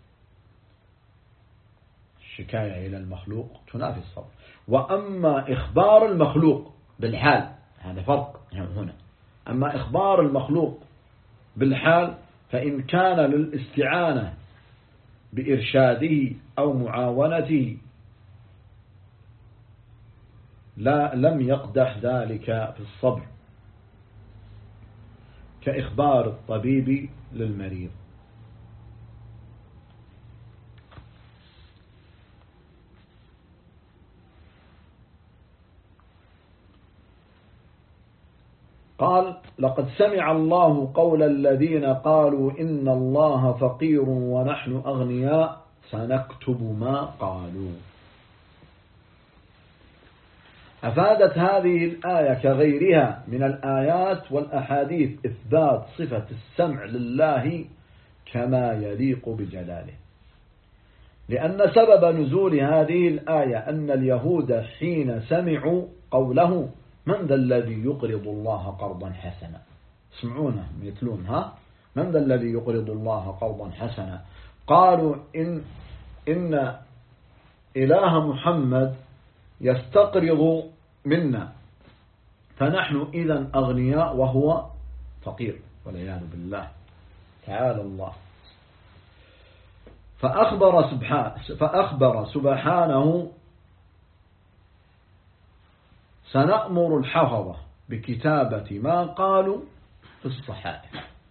S2: الشكاية إلى المخلوق تنافي الصبر. وأما إخبار المخلوق بالحال هذا فرق هنا. أما إخبار المخلوق بالحال فإن كان للاستعانة بإرشاده أو معاونته لم يقدح ذلك في الصبر، كإخبار الطبيب للمريض. قال لقد سمع الله قول الذين قالوا إن الله فقير ونحن أغنياء سنكتب ما قالوا. أفادت هذه الآية كغيرها من الآيات والأحاديث إثبات صفة السمع لله كما يليق بجلاله، لأن سبب نزول هذه الآية أن اليهود حين سمعوا قوله من ذا الذي يقرض الله قرضا حسنا، اسمعونه يتلون من ذا الذي يقرض الله قرضا حسنا، قالوا إن إله محمد يستقرض منا فنحن إذن أغنياء وهو فقير والعياذ بالله تعالى الله. فأخبر سبحانه سنأمر الحفظة بكتابة ما قالوا في الصحائف،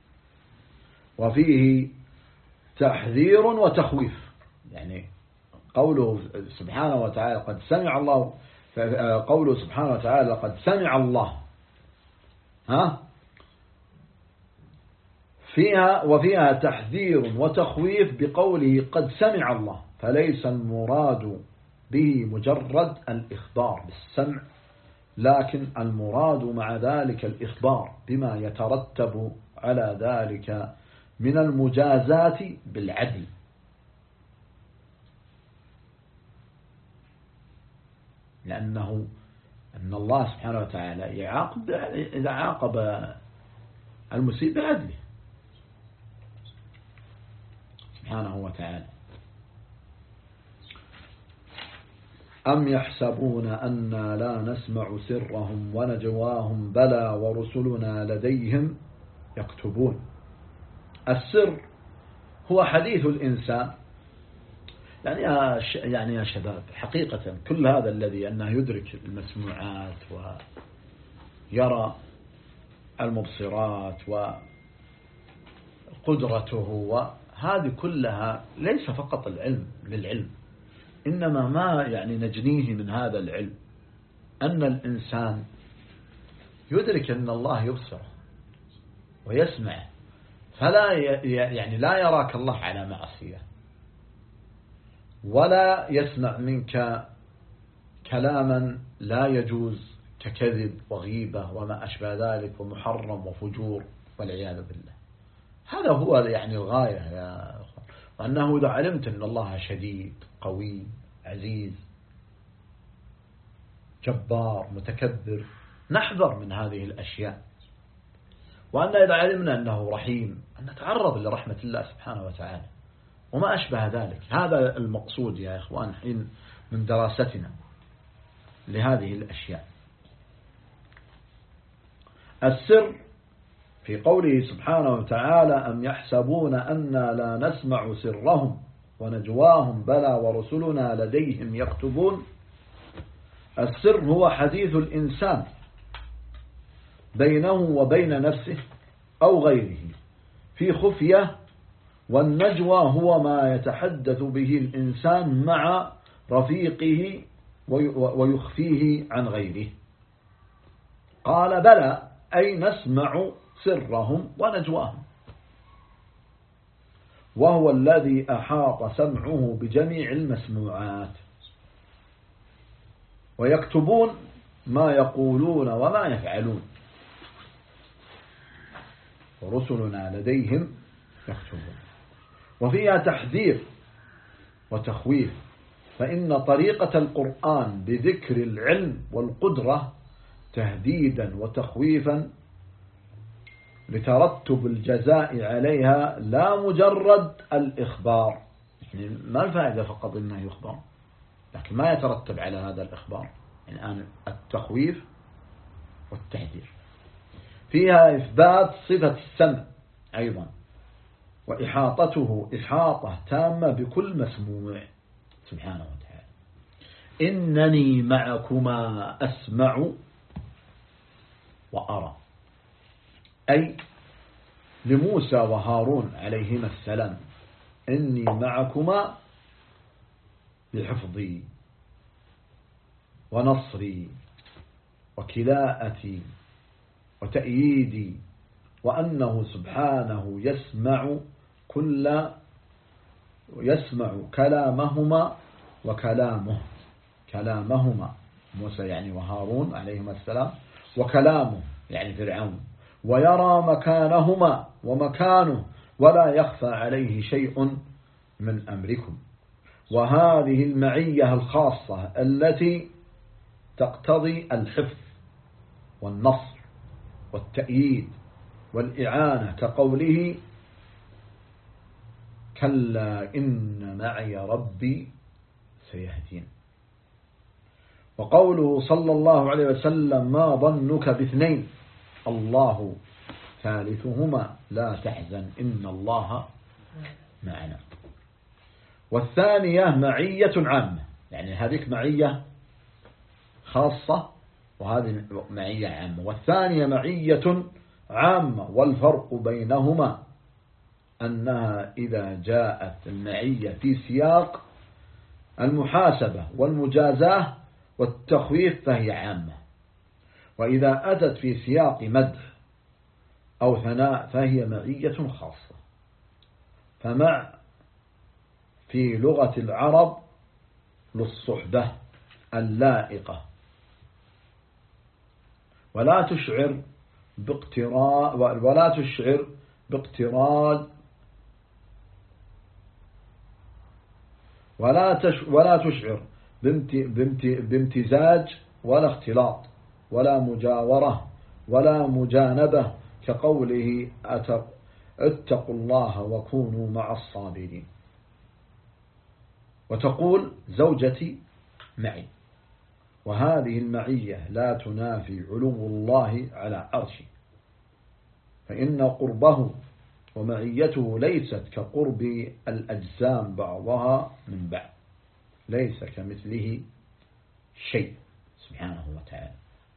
S2: وفيه تحذير وتخويف. يعني قوله سبحانه وتعالى قد سمع الله، قوله سبحانه وتعالى قد سمع الله وفيها تحذير وتخويف بقوله قد سمع الله، فليس المراد به مجرد الإخبار بالسمع، لكن المراد مع ذلك الإخبار بما يترتب على ذلك من المجازات بالعدل. لأن الله سبحانه وتعالى يعاقب إذا عاقب المسيء بعدله سبحانه وتعالى. أم يحسبون أنا لا نسمع سرهم ونجواهم بلى ورسلنا لديهم يكتبون. السر هو حديث الإنسان. يعني يا شباب حقيقة كل هذا الذي أنه يدرك المسموعات ويرى المبصرات وقدرته وهذه كلها ليس فقط العلم للعلم، إنما ما يعني نجنيه من هذا العلم أن الإنسان يدرك أن الله يبصر ويسمع، فلا يعني لا يراك الله على معصية ولا يسمع منك كلاما لا يجوز ككذب وغيبة وما أشبه ذلك ومحرم وفجور والعياذ بالله. هذا هو يعني الغاية يا أخوان. وأنه إذا علمت أن الله شديد قوي عزيز جبار متكبر نحذر من هذه الأشياء. وأن إذا علمنا أنه رحيم أن نتعرض لرحمة الله سبحانه وتعالى وما أشبه ذلك. هذا المقصود يا إخوان حين من دراستنا لهذه الأشياء. السر في قوله سبحانه وتعالى أم يحسبون أنا لا نسمع سرهم ونجواهم بلى ورسلنا لديهم يكتبون. السر هو حديث الإنسان بينه وبين نفسه أو غيره في خفية، والنجوى هو ما يتحدث به الإنسان مع رفيقه ويخفيه عن غيره. قال بلى أي نسمع سرهم ونجواهم، وهو الذي أحاط سمعه بجميع المسموعات. ويكتبون ما يقولون وما يفعلون، ورسلنا لديهم يكتبون. وفيها تحذير وتخويف، فإن طريقة القرآن بذكر العلم والقدرة تهديدا وتخويفا لترتب الجزاء عليها لا مجرد الإخبار. يعني ما الفائدة فقط إنه يخبر لكن ما يترتب على هذا الإخبار. الآن التخويف والتحذير. فيها إثبات صفة السمع أيضا وإحاطته إحاطة تامة بكل مسموع سبحانه وتعالى. إنني معكما أسمع وأرى، أي لموسى وهارون عليهما السلام إني معكما بحفظي ونصري وكلاءتي وتأييدي، وأنه سبحانه يسمع كلامهما وكلامه. كلامهما موسى يعني وهارون عليهما السلام، وكلامه يعني فرعون، ويرى مكانهما ومكانه ولا يخفى عليه شيء من أمركم. وهذه المعية الخاصة التي تقتضي الحفظ والنصر والتأييد والإعانة، كقوله كلا إن معي ربي سيهدين. وقوله صلى الله عليه وسلم ما ظنك باثنين الله ثالثهما لا تحزن إن الله معنا. والثانية معية عامة، يعني هذيك معية خاصة وهذه معية عامة. والثانية معية عامة، والفرق بينهما أنها إذا جاءت المعية في سياق المحاسبة والمجازاة والتخويف فهي عامة، وإذا أتت في سياق مدح أو ثناء فهي معية خاصة. فمع في لغة العرب للصحبة اللائقة، ولا تشعر باقتران ولا تشعر بامتزاج ولا اختلاط ولا مجاورة ولا مجانبة، كقوله اتقوا الله وكونوا مع الصابرين. وتقول زوجتي معي، وهذه المعية لا تنافي علو الله على عرشه، فإن قربه ومعيته ليست كقرب الأجسام بعضها من بعض، ليس كمثله شيء سبحانه وتعالى.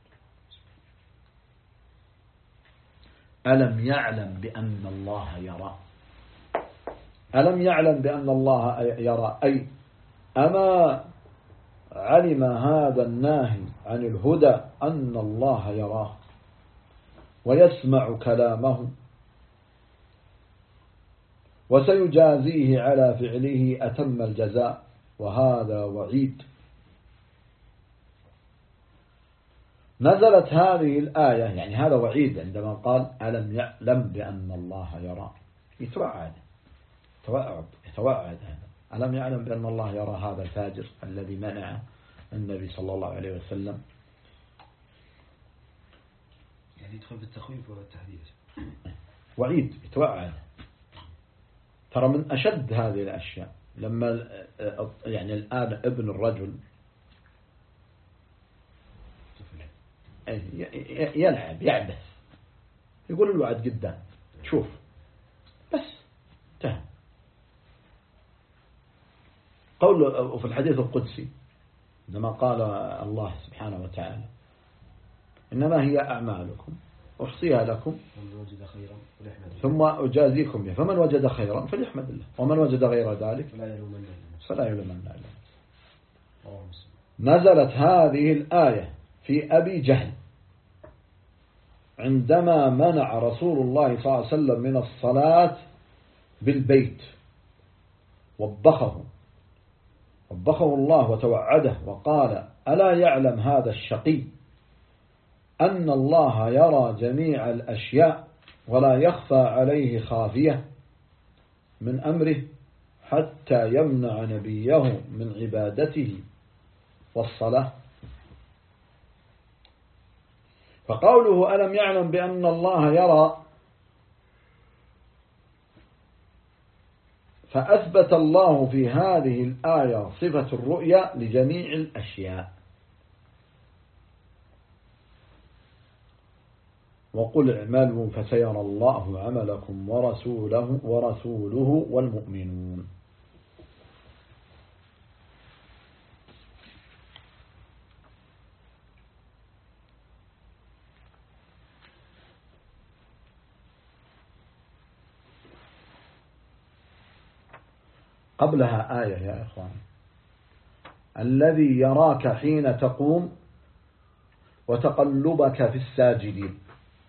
S2: ألم يعلم بأن الله يرى؟ ألم يعلم بأن الله يرى، أي أما علم هذا الناهي عن الهدى أن الله يراه ويسمع كلامه وسيجازيه على فعله أتم الجزاء، وهذا وعيد. نزلت هذه الآية، يعني هذا وعيد عندما قال ألم يعلم بأن الله يرى، يتوعد هذا. ألم يعلم بأن الله يرى هذا الفاجر الذي منع النبي صلى الله عليه وسلم؟
S4: يعني يدخل بالتخويف والتحذير،
S2: وعيد، يتوعد. ترى من أشد هذه الأشياء لما يعني الآن ابن الرجل يلعب يعبث، يقول الوعد قدام شوف بس انتهى. قول وفي الحديث القدسي عندما قال الله سبحانه وتعالى إنما هي أعمالكم أحصيها لكم ثم أجازيكم بها، فمن وجد خيرا فليحمد الله، ومن وجد غير ذلك فلا يلومن الله. نزلت هذه الآية في أبي جهل عندما منع رسول الله صلى الله عليه وسلم من الصلاة بالبيت، وبخه الله وتوعده وقال ألا يعلم هذا الشقي أن الله يرى جميع الأشياء ولا يخفى عليه خافية من أمره حتى يمنع نبيه من عبادته والصلاة. فقوله ألم يعلم بأن الله يرى، فأثبت الله في هذه الآية صفة الرؤيا لجميع الأشياء. وقل اعملوا فسيرى الله عملكم ورسوله والمؤمنون. قبلها آية يا إخوان: الذي يراك حين تقوم وتقلبك في الساجدين.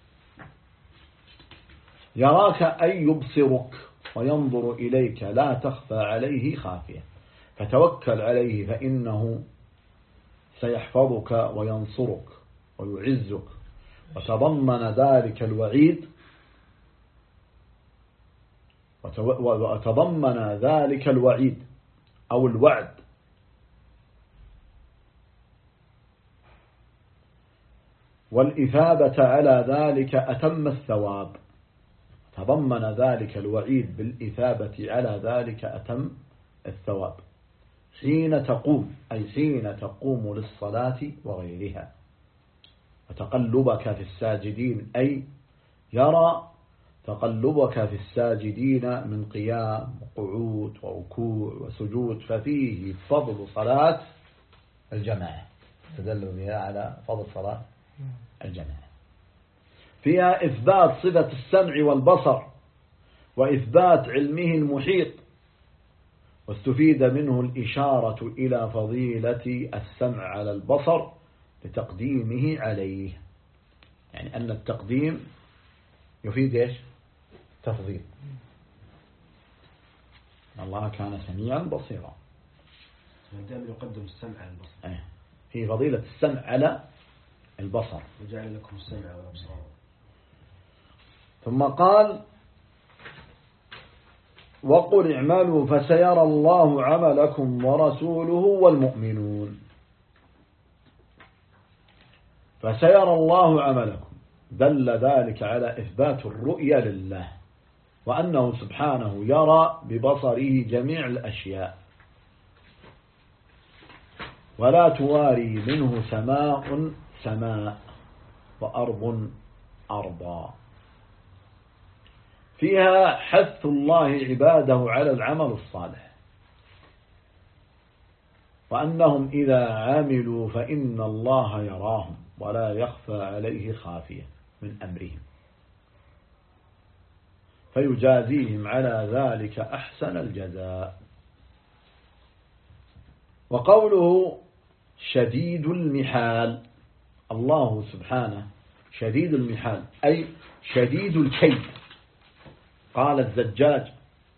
S2: يراك أي يبصرك وينظر إليك لا تخفى عليه خافية، فتوكل عليه فإنه سيحفظك وينصرك ويعزك. وتضمن ذلك الوعيد أو الوعد والإثابة على ذلك أتم الثواب. تضمن ذلك الوعيد بالإثابة على ذلك أتم الثواب. حين تقوم أي حين تقوم للصلاة وغيرها. وتقلبك في الساجدين أي يرى تقلبك في الساجدين من قيام وقعود وركوع وسجود، ففيه فضل صلاة الجماعة، تدل بها على فضل صلاة الجماعة. فيها إثبات صفة السمع والبصر وإثبات علمه المحيط، واستفيد منه الإشارة إلى فضيلة السمع على البصر لتقديمه عليه، يعني أن التقديم يفيد إيش؟ تفضيل. الله كان سميعا بصيرا،
S4: دائما يقدم السمع على البصر.
S2: هي فضيلة السمع على البصر.
S4: وجعل لكم السمع والأبصار.
S2: ثم قال وقل اعملوا فسيرى الله عملكم ورسوله والمؤمنون. فسيرى الله عملكم دل ذلك على إثبات الرؤية لله، وأنه سبحانه يرى ببصره جميع الأشياء، ولا تواري منه سماء سماء وأرض أرضا. فيها حث الله عباده على العمل الصالح، وأنهم إذا عملوا فإن الله يراهم ولا يخفى عليه خافية من أمرهم، فيجازيهم على ذلك أحسن الجزاء. وقوله شديد المحال، الله سبحانه شديد المحال أي شديد الكيد. قال الزجاج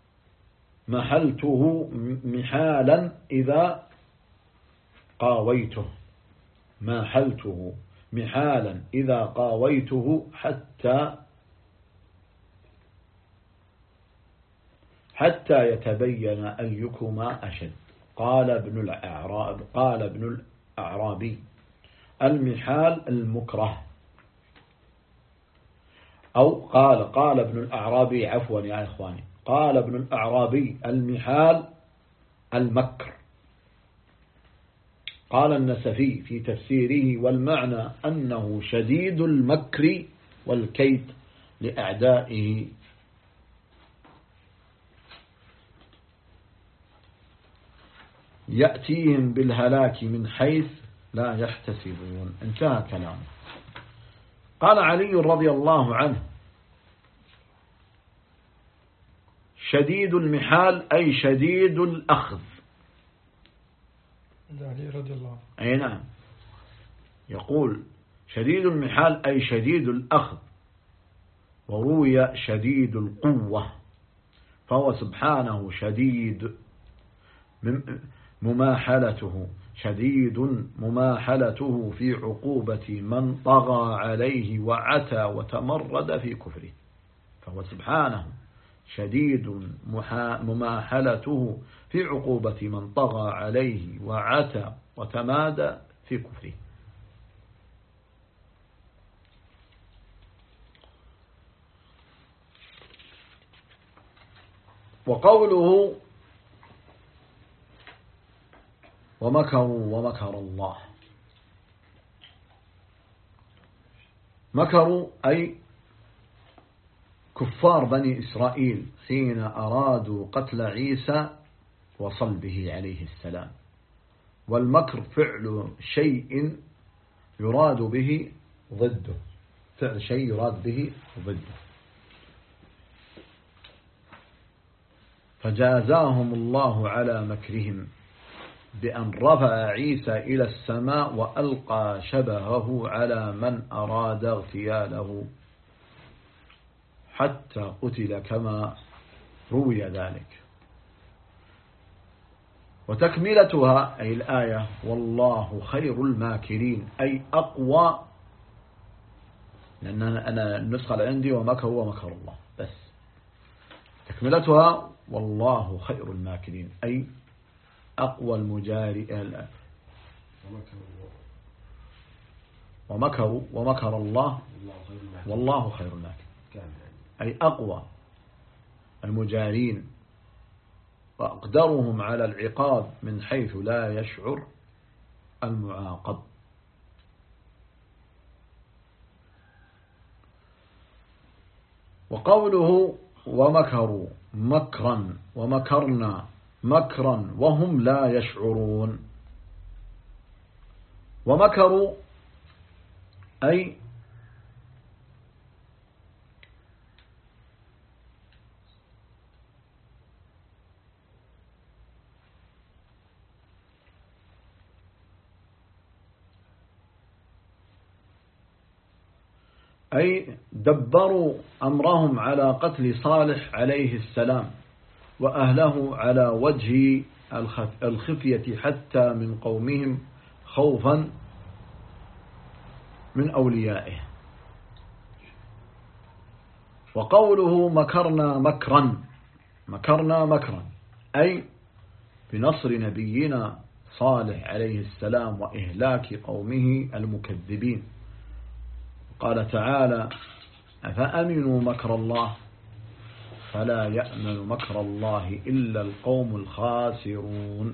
S2: محلته محالا إذا قاويته، محلته محالا إذا قاويته حتى يتبين أيكما أشد. قال ابن الأعرابي المحال المكره، أو قال ابن الأعرابي، عفوا يا إخواني، قال ابن الأعرابي المحال المكر. قال النسفي في تفسيره والمعنى أنه شديد المكر والكيد لأعدائه، يأتيهم بالهلاك من حيث لا يحتسبون. انتهى كلامه. قال علي رضي الله عنه شديد المحال أي شديد الأخذ.
S3: علي رضي الله عنه.
S2: أي نعم، يقول شديد المحال أي شديد الأخذ، وروي شديد القوة، فهو سبحانه شديد مماحلته في عقوبة من طغى عليه وعتى وتمرد في كفره، فهو سبحانه شديد مماحلته في عقوبة من طغى عليه وعتى وتمادى في كفره. وقوله ومكروا ومكر الله، مكروا أي كفار بني إسرائيل حين أرادوا قتل عيسى وصلبه عليه السلام. والمكر فعل شيء يراد به ضده، فعل شيء يراد به ضده. فجازاهم الله على مكرهم بأن رفع عيسى إلى السماء وألقى شبهه على من أراد اغتياله حتى قتل كما روي ذلك. وتكملتها أي الآية والله خير الماكرين أي أقوى، لأن أنا النسخة اللي عندي ومكروا ومكر الله بس. تكملتها والله خير الماكرين أي أقوى المجاري. ومكروا ومكر الله والله خير الماكرين أي أقوى المجارين وأقدرهم على العقاب من حيث لا يشعر المعاقب. وقوله ومكروا مكرا ومكرنا مكرا وهم لا يشعرون. ومكروا أي دبروا أمرهم على قتل صالح عليه السلام وأهله على وجه الخفية حتى من قومهم خوفا من أوليائه. وقوله مكرنا مكرا مكرنا مكرا أي بنصر نبينا صالح عليه السلام وإهلاك قومه المكذبين. قال تعالى أفأمنوا مكر الله فلا يأمن مكر الله إلا القوم الخاسرون.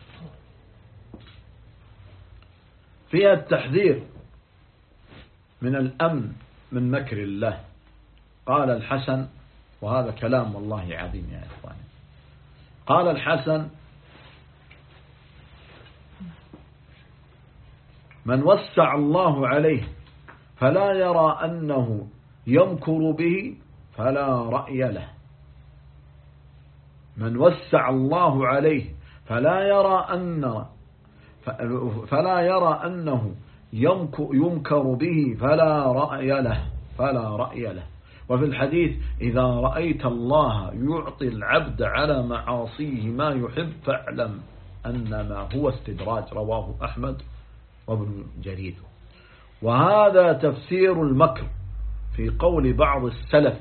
S2: فيها التحذير من الأمن من مكر الله. قال الحسن، وهذا كلام والله عظيم يا إخواني، قال الحسن من وسع الله عليه فلا يرى أنه يمكر به فلا رأي له. من وسع الله عليه فلا يرى أنه يمكر به فلا رأي له. وفي الحديث إذا رأيت الله يعطي العبد على معاصيه ما يحب فاعلم أنما هو استدراج. رواه أحمد وابن جرير. وهذا تفسير المكر في قول بعض السلف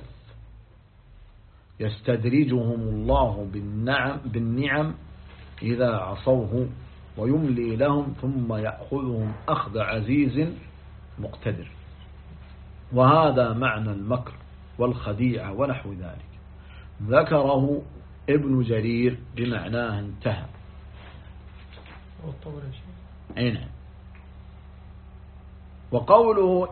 S2: يستدرجهم الله بالنعم إذا عصوه ويملي لهم ثم يأخذهم أخذ عزيز مقتدر. وهذا معنى المكر والخديعة ونحو ذلك، ذكره ابن جرير بمعناه انتهى. أين وقوله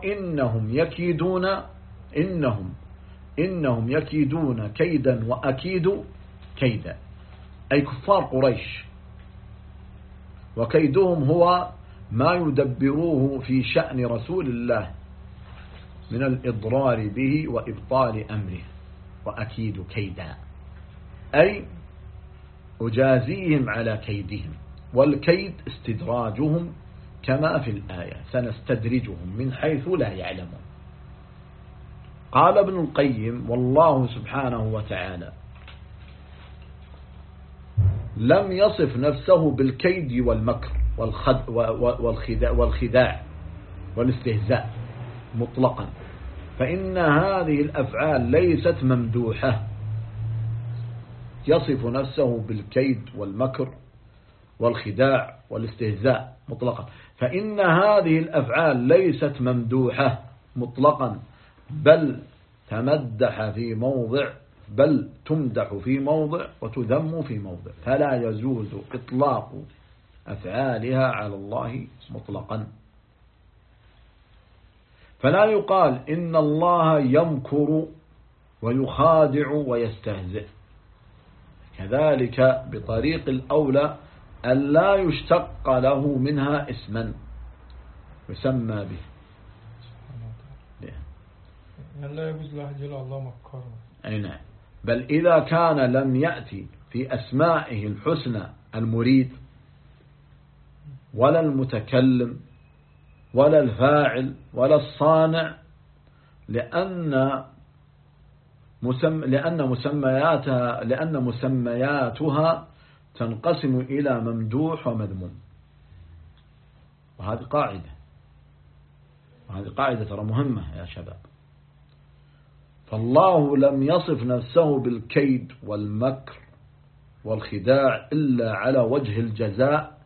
S2: إنهم يكيدون كيدا وأكيد كيدا أي كفار قريش، وكيدهم هو ما يدبروه في شأن رسول الله من الإضرار به وإبطال أمره. وأكيد كيدا أي أجازيهم على كيدهم، والكيد استدراجهم كما في الآية سنستدرجهم من حيث لا يعلمون. قال ابن القيم والله سبحانه وتعالى لم يصف نفسه بالكيد والمكر والخداع والاستهزاء مطلقا، فإن هذه الأفعال ليست ممدوحة. يصف نفسه بالكيد والمكر والخداع والاستهزاء مطلقا، فإن هذه الأفعال ليست ممدوحة مطلقا، بل تمدح في موضع وتذم في موضع، فلا يجوز إطلاق أفعالها على الله مطلقا. فلا يقال إن الله يمكر ويخادع ويستهزئ. كذلك بطريق الأولى أن لا يشتق له منها اسما يسمى به.
S3: لا يجوز له جل الله مكر.
S2: أي نعم. بل إذا كان لم يأتي في أسمائه الحسنى المريد ولا المتكلم ولا الفاعل ولا الصانع، لأن مسمياتها تنقسم إلى ممدوح ومذموم. وهذه قاعدة ترى مهمة يا شباب. فالله لم يصف نفسه بالكيد والمكر والخداع إلا على وجه الجزاء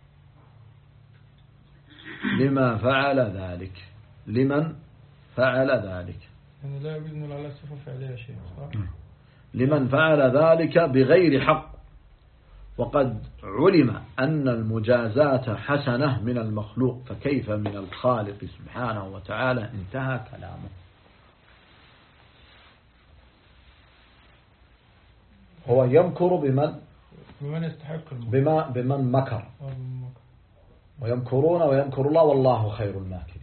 S2: لمن فعل ذلك.
S3: يعني لا يجوز أن على صفة فعلية شيء، صح؟
S2: لمن فعل ذلك بغير حق. وقد علم أن المجازات حسنة من المخلوق، فكيف من الخالق سبحانه وتعالى. انتهى كلامه. هو يمكر
S3: بمن يستحق
S2: بمن مكر، ويمكرون ويمكر الله والله خير الماكرين.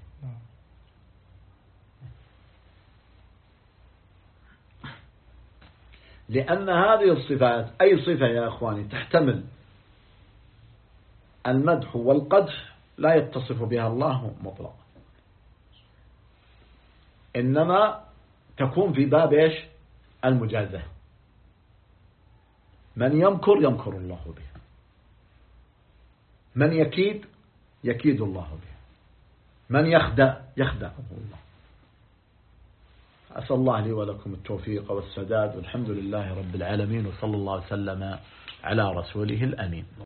S2: لأن هذه الصفات أي صفة يا أخواني تحتمل المدح والقدح لا يتصف بها الله مطلقا، إنما تكون في باب إيش؟ المجازة. من يمكر يمكر الله به، من يكيد الله به، من يخدع يخدعه الله. أسأل الله لي ولكم التوفيق والسداد، والحمد لله رب العالمين، وصلى الله وسلم على رسوله الأمين.